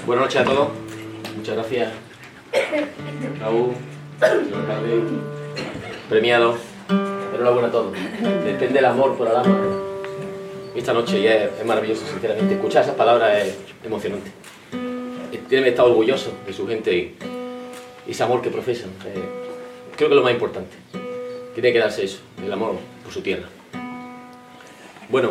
Buenas noches a todos. Muchas gracias. Raúl, señor alcalde, premiado. Enhorabuena a todos. Depende el amor por Alhama. Esta noche ya es maravilloso, sinceramente. Escuchar esas palabras es emocionante. Tienen que estar orgullosos de su gente y ese amor que profesan. Creo que es lo más importante. Tiene que darse eso, el amor por su tierra. Bueno,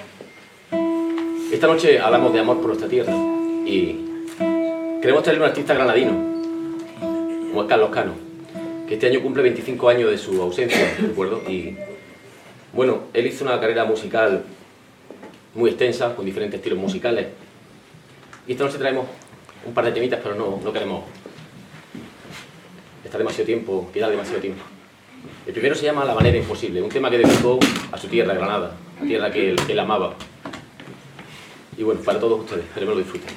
esta noche hablamos de amor por nuestra tierra y queremos traerle un artista granadino, como es Carlos Cano, que este año cumple 25 años de su ausencia, recuerdo, y bueno, él hizo una carrera musical muy extensa, con diferentes estilos musicales, y esta noche traemos un par de temitas, pero no queremos estar demasiado tiempo, quedar demasiado tiempo. El primero se llama La manera imposible, un tema que dedicó a su tierra, Granada, la tierra que él amaba. Y bueno, para todos ustedes, espero que lo disfruten.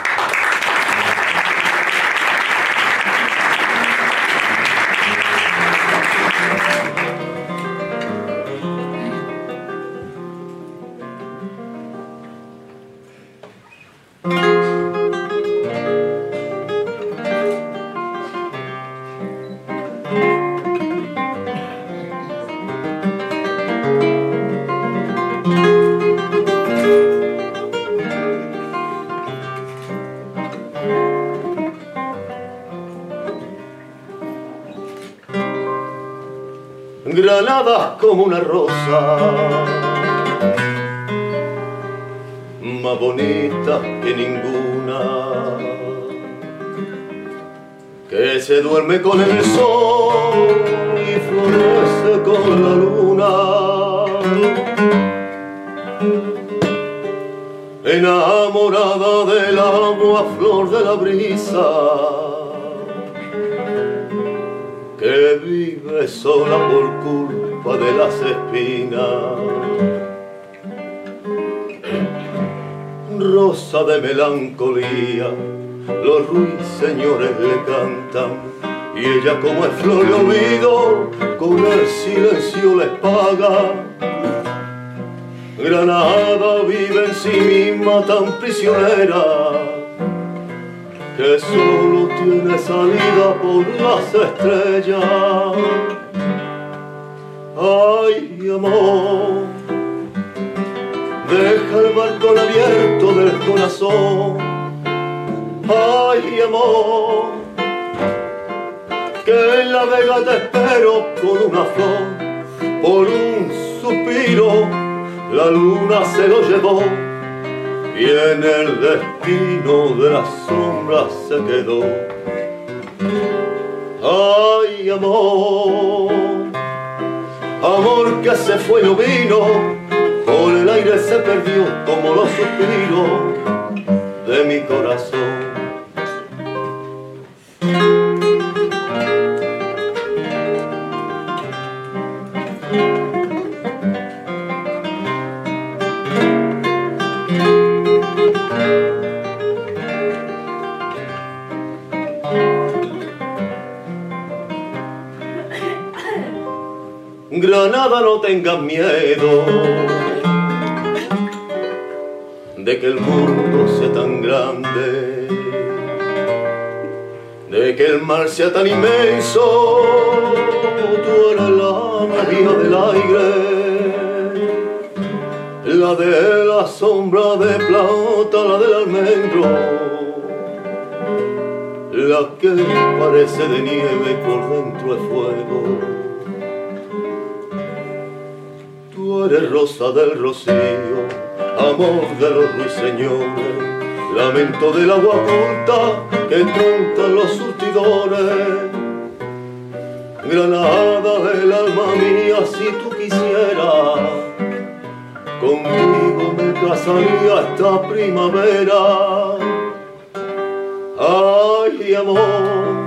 Granada como una rosa, más bonita que ninguna, que se duerme con el sol y florece con la luna, enamorada del agua, flor de la brisa, que vive sola por culpa de las espinas. Rosa de melancolía, los ruiseñores le cantan, y ella como es flor de olvido, con el silencio les paga. Granada vive en sí misma tan prisionera, que solo tiene salida por las estrellas. Ay, amor, deja el balcón abierto del corazón. Ay, amor, que en la vega te espero con una flor, por un suspiro, la luna se lo llevó. Y en el destino de las sombras se quedó. Ay, amor, amor que se fue y no vino, por el aire se perdió como los suspiros de mi corazón. Granada, no tengas miedo de que el mundo sea tan grande, de que el mar sea tan inmenso. Tú eres la María del aire, la de la sombra de plata, la del almendro, la que parece de nieve y por dentro es fuego. Tú eres rosa del rocío, amor de los ruiseñores, lamento del agua oculta que cantan los surtidores. Granada del alma mía, si tú quisieras, conmigo me casaría esta primavera. Ay, amor,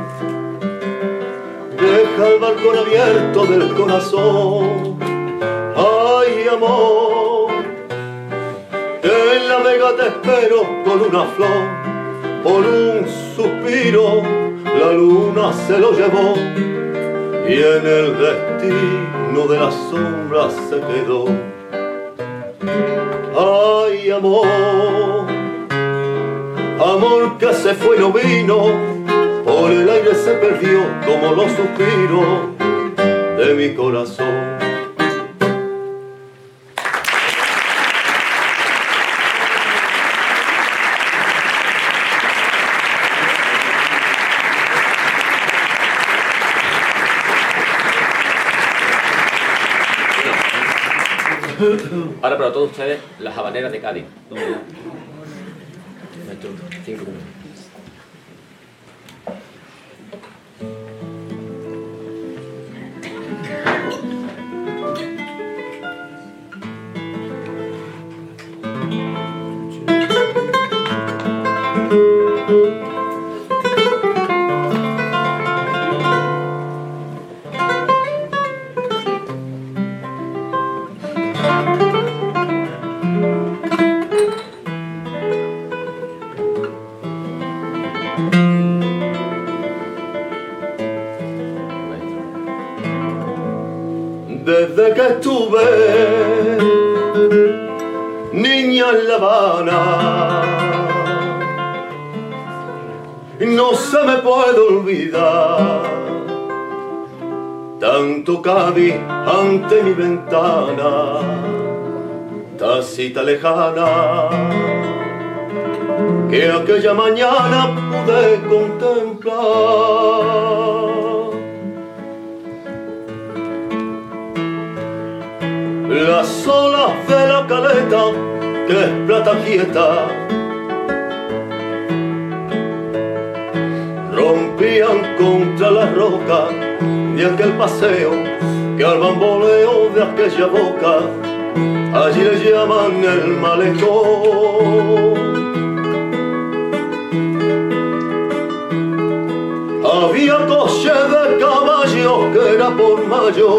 deja el balcón abierto del corazón. Ay, amor, que en la vega te espero con una flor, por un suspiro, la luna se lo llevó, y en el destino de las sombras se quedó. Ay, amor, amor que se fue y no vino, por el aire se perdió como los suspiros de mi corazón. Ahora para todos ustedes, las habaneras de Cádiz. Maestro, 5 minutos. Desde que estuve niña en La Habana, no se me puede olvidar tanto Cádiz ante mi ventana, tacita lejana, que aquella mañana pude contemplar. Las olas de la caleta, que es plata quieta, rompían contra las rocas de aquel paseo, que al bamboleo de aquella boca allí le llaman el malecón. Había coche de caballos que era por mayo,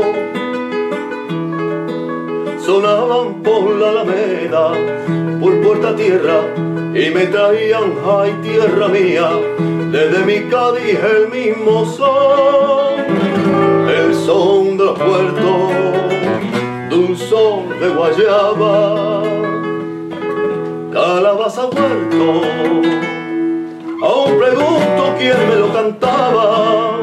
sonaban por la Alameda, por Puerta Tierra, y me traían, ay tierra mía, desde mi Cádiz el mismo son, el son de los puertos, dulzón de guayaba, calabaza huerto. Aún pregunto quién me lo cantaba,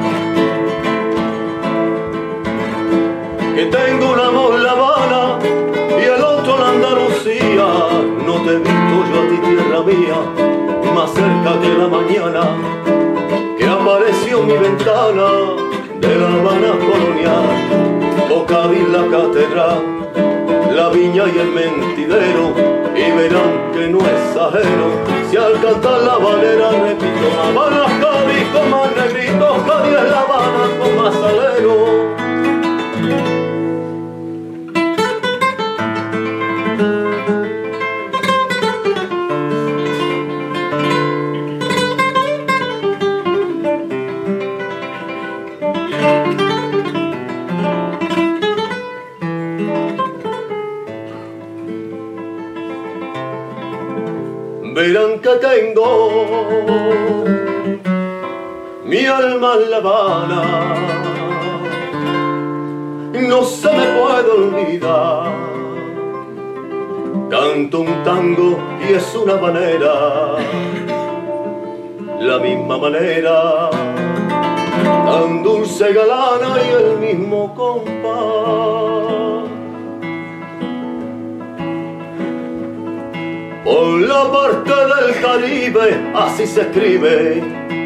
que tengo un amor La Habana y el otro la Andalucía. No te he visto yo a ti, tierra mía, más cerca que la mañana que apareció en mi ventana de La Habana colonial. O Cádiz la catedral, la viña y el mentidero, y verán que no es ajeno si al cantar la habanera repito: La Habana es Cádiz con más negritos, Cádiz es La Habana con más salero. Verán que tengo mi alma en La Habana, no se me puede olvidar. Canto un tango y es una habanera, la misma manera, tan dulce galana y el mismo compás. Por la parte del Caribe así se escribe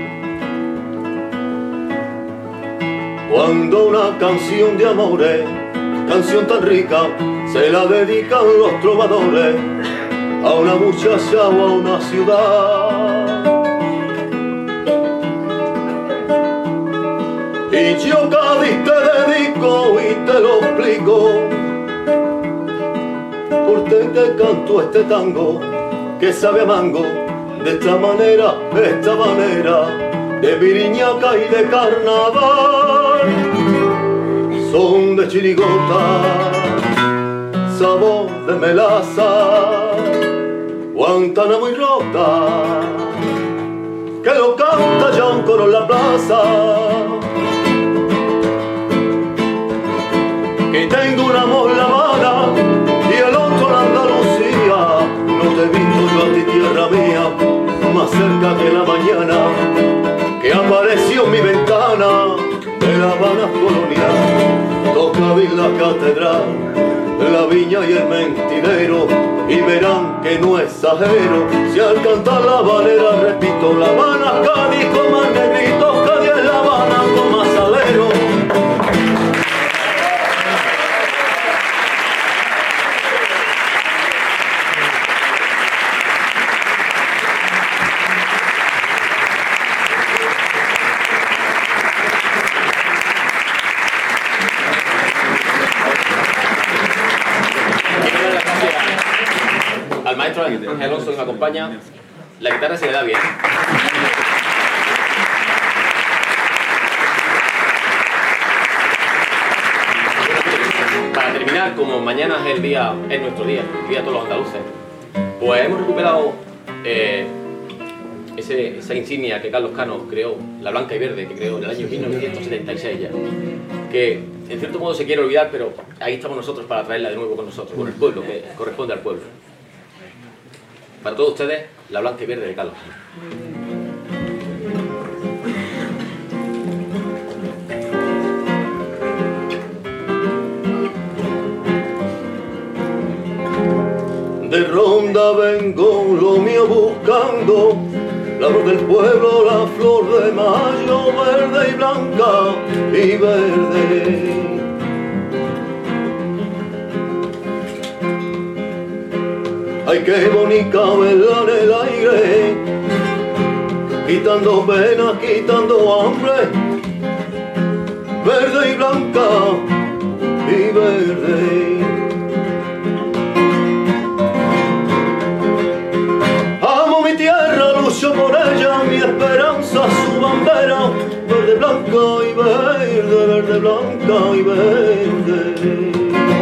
cuando una canción de amores, canción tan rica, se la dedican los trovadores a una muchacha o a una ciudad. Y yo Cádiz te dedico y te lo explico, porque te canto este tango que sabe a mango, de esta manera de viriñaca y de carnaval. Son de chirigota, sabor de melaza, Guantánamo y rota, que lo canta ya un coro en la plaza. Que tengo un amor La Habana y el otro la Andalucía. No te he visto yo a ti, tierra mía, mañana que apareció en mi ventana de La Habana colonial. Toca abrir la catedral, la viña y el mentidero, y verán que no exagero si al cantar la valera repito: La Habana, Cádiz con más negrito, Cádiz es La Habana con más salero. Al maestro Alonso que me acompaña, la guitarra se le da bien. Para terminar, como mañana es nuestro día, el día de todos los andaluces, pues hemos recuperado esa insignia que Carlos Cano creó, la blanca y verde, que creó en el año 1976 ya, que en cierto modo se quiere olvidar, pero ahí estamos nosotros para traerla de nuevo con nosotros, con el pueblo, que corresponde al pueblo. Para todos ustedes, la blanca y verde de Carlos. De ronda vengo lo mío buscando, la flor del pueblo, la flor de mayo, verde y blanca y verde. Ay, qué bonita verla en el aire, quitando pena, quitando hambre, verde y blanca y verde. Amo mi tierra, lucho por ella, mi esperanza, su bandera, verde, blanca y verde, verde, blanca y verde.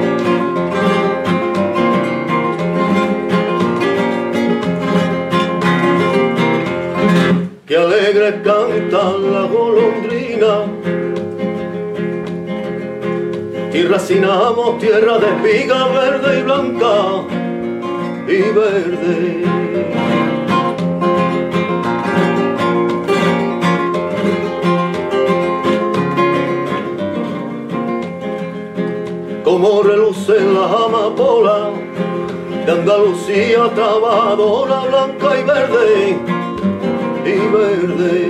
Que alegre canta la golondrina, tierra sin amo, tierra de espiga, verde y blanca y verde. Como relucen las amapolas de Andalucía, trabadora, blanca y verde. Y verde.